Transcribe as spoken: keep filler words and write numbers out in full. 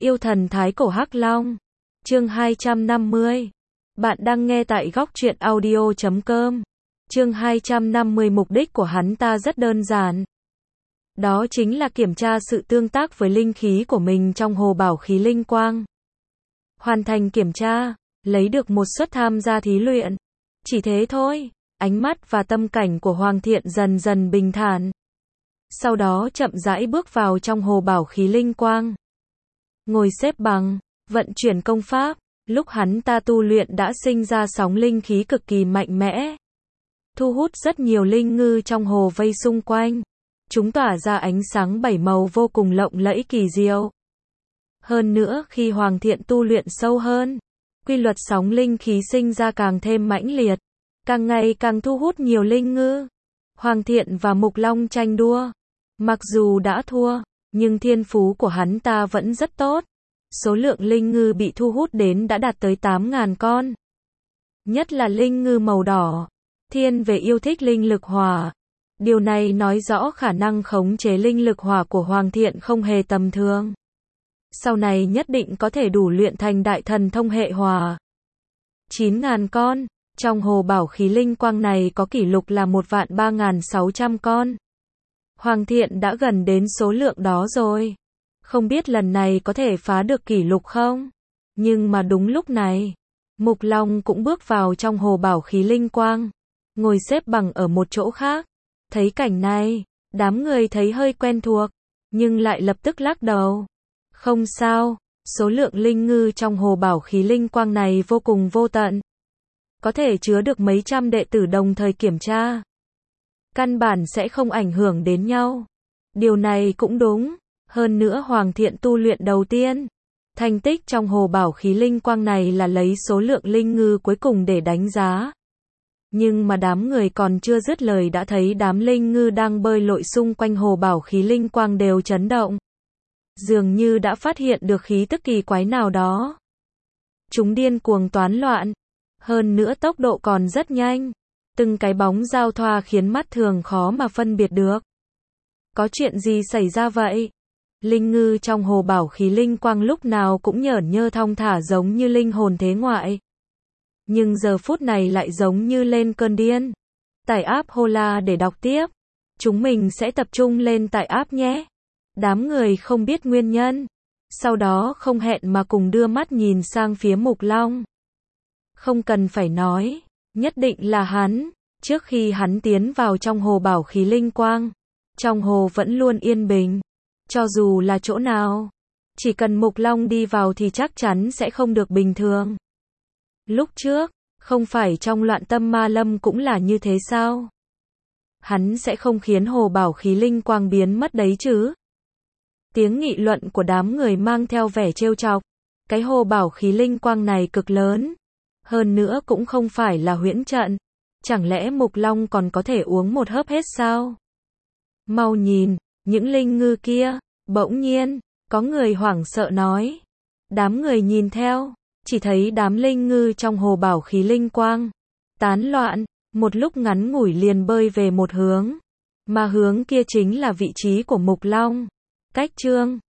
yêu thần thái cổ Hắc Long. Chương hai trăm năm mươi. Bạn đang nghe tại góc truyện audio chấm com. Chương hai trăm năm mươi. Mục đích của hắn ta rất đơn giản. Đó chính là kiểm tra sự tương tác với linh khí của mình trong hồ bảo khí linh quang. Hoàn thành kiểm tra, lấy được một suất tham gia thí luyện. Chỉ thế thôi, ánh mắt và tâm cảnh của Hoàng Thiện dần dần bình thản. Sau đó chậm rãi bước vào trong hồ bảo khí linh quang. Ngồi xếp bằng, vận chuyển công pháp, lúc hắn ta tu luyện đã sinh ra sóng linh khí cực kỳ mạnh mẽ. Thu hút rất nhiều linh ngư trong hồ vây xung quanh. Chúng tỏa ra ánh sáng bảy màu vô cùng lộng lẫy kỳ diệu. Hơn nữa khi Hoàng Thiện tu luyện sâu hơn, quy luật sóng linh khí sinh ra càng thêm mãnh liệt, càng ngày càng thu hút nhiều linh ngư. Hoàng Thiện và Mục Long tranh đua. Mặc dù đã thua, nhưng thiên phú của hắn ta vẫn rất tốt. Số lượng linh ngư bị thu hút đến đã đạt tới tám nghìn con. Nhất là linh ngư màu đỏ, thiên về yêu thích linh lực hỏa. Điều này nói rõ khả năng khống chế linh lực hỏa của Hoàng Thiện không hề tầm thường. Sau này nhất định có thể đủ luyện thành đại thần thông hệ hỏa. chín nghìn con, trong hồ bảo khí linh quang này có kỷ lục là một vạn ba nghìn sáu trăm con. Hoàng Thiện đã gần đến số lượng đó rồi. Không biết lần này có thể phá được kỷ lục không? Nhưng mà đúng lúc này, Mục Long cũng bước vào trong hồ bảo khí linh quang, ngồi xếp bằng ở một chỗ khác. Thấy cảnh này, đám người thấy hơi quen thuộc, nhưng lại lập tức lắc đầu. Không sao, số lượng linh ngư trong hồ bảo khí linh quang này vô cùng vô tận. Có thể chứa được mấy trăm đệ tử đồng thời kiểm tra. Căn bản sẽ không ảnh hưởng đến nhau. Điều này cũng đúng. Hơn nữa Hoàng Thiện tu luyện đầu tiên. Thành tích trong hồ bảo khí linh quang này là lấy số lượng linh ngư cuối cùng để đánh giá. Nhưng mà đám người còn chưa dứt lời đã thấy đám linh ngư đang bơi lội xung quanh hồ bảo khí linh quang đều chấn động. Dường như đã phát hiện được khí tức kỳ quái nào đó. Chúng điên cuồng toán loạn. Hơn nữa tốc độ còn rất nhanh. Từng cái bóng giao thoa khiến mắt thường khó mà phân biệt được. Có chuyện gì xảy ra vậy? Linh ngư trong hồ bảo khí linh quang lúc nào cũng nhởn nhơ thong thả giống như linh hồn thế ngoại. Nhưng giờ phút này lại giống như lên cơn điên. Tải app Hola để đọc tiếp. Chúng mình sẽ tập trung lên tải app nhé. Đám người không biết nguyên nhân. Sau đó không hẹn mà cùng đưa mắt nhìn sang phía Mục Long. Không cần phải nói. Nhất định là hắn. Trước khi hắn tiến vào trong hồ bảo khí linh quang, trong hồ vẫn luôn yên bình. Cho dù là chỗ nào, chỉ cần Mục Long đi vào thì chắc chắn sẽ không được bình thường. Lúc trước, không phải trong Loạn Tâm Ma Lâm cũng là như thế sao? Hắn sẽ không khiến hồ bảo khí linh quang biến mất đấy chứ? Tiếng nghị luận của đám người mang theo vẻ trêu chọc. Cái hồ bảo khí linh quang này cực lớn. Hơn nữa cũng không phải là huyễn trận. Chẳng lẽ Mục Long còn có thể uống một hớp hết sao? Mau nhìn, những linh ngư kia. Bỗng nhiên, có người hoảng sợ nói. Đám người nhìn theo, chỉ thấy đám linh ngư trong hồ bảo khí linh quang tán loạn, một lúc ngắn ngủi liền bơi về một hướng. Mà hướng kia chính là vị trí của Mục Long. Cách Trương,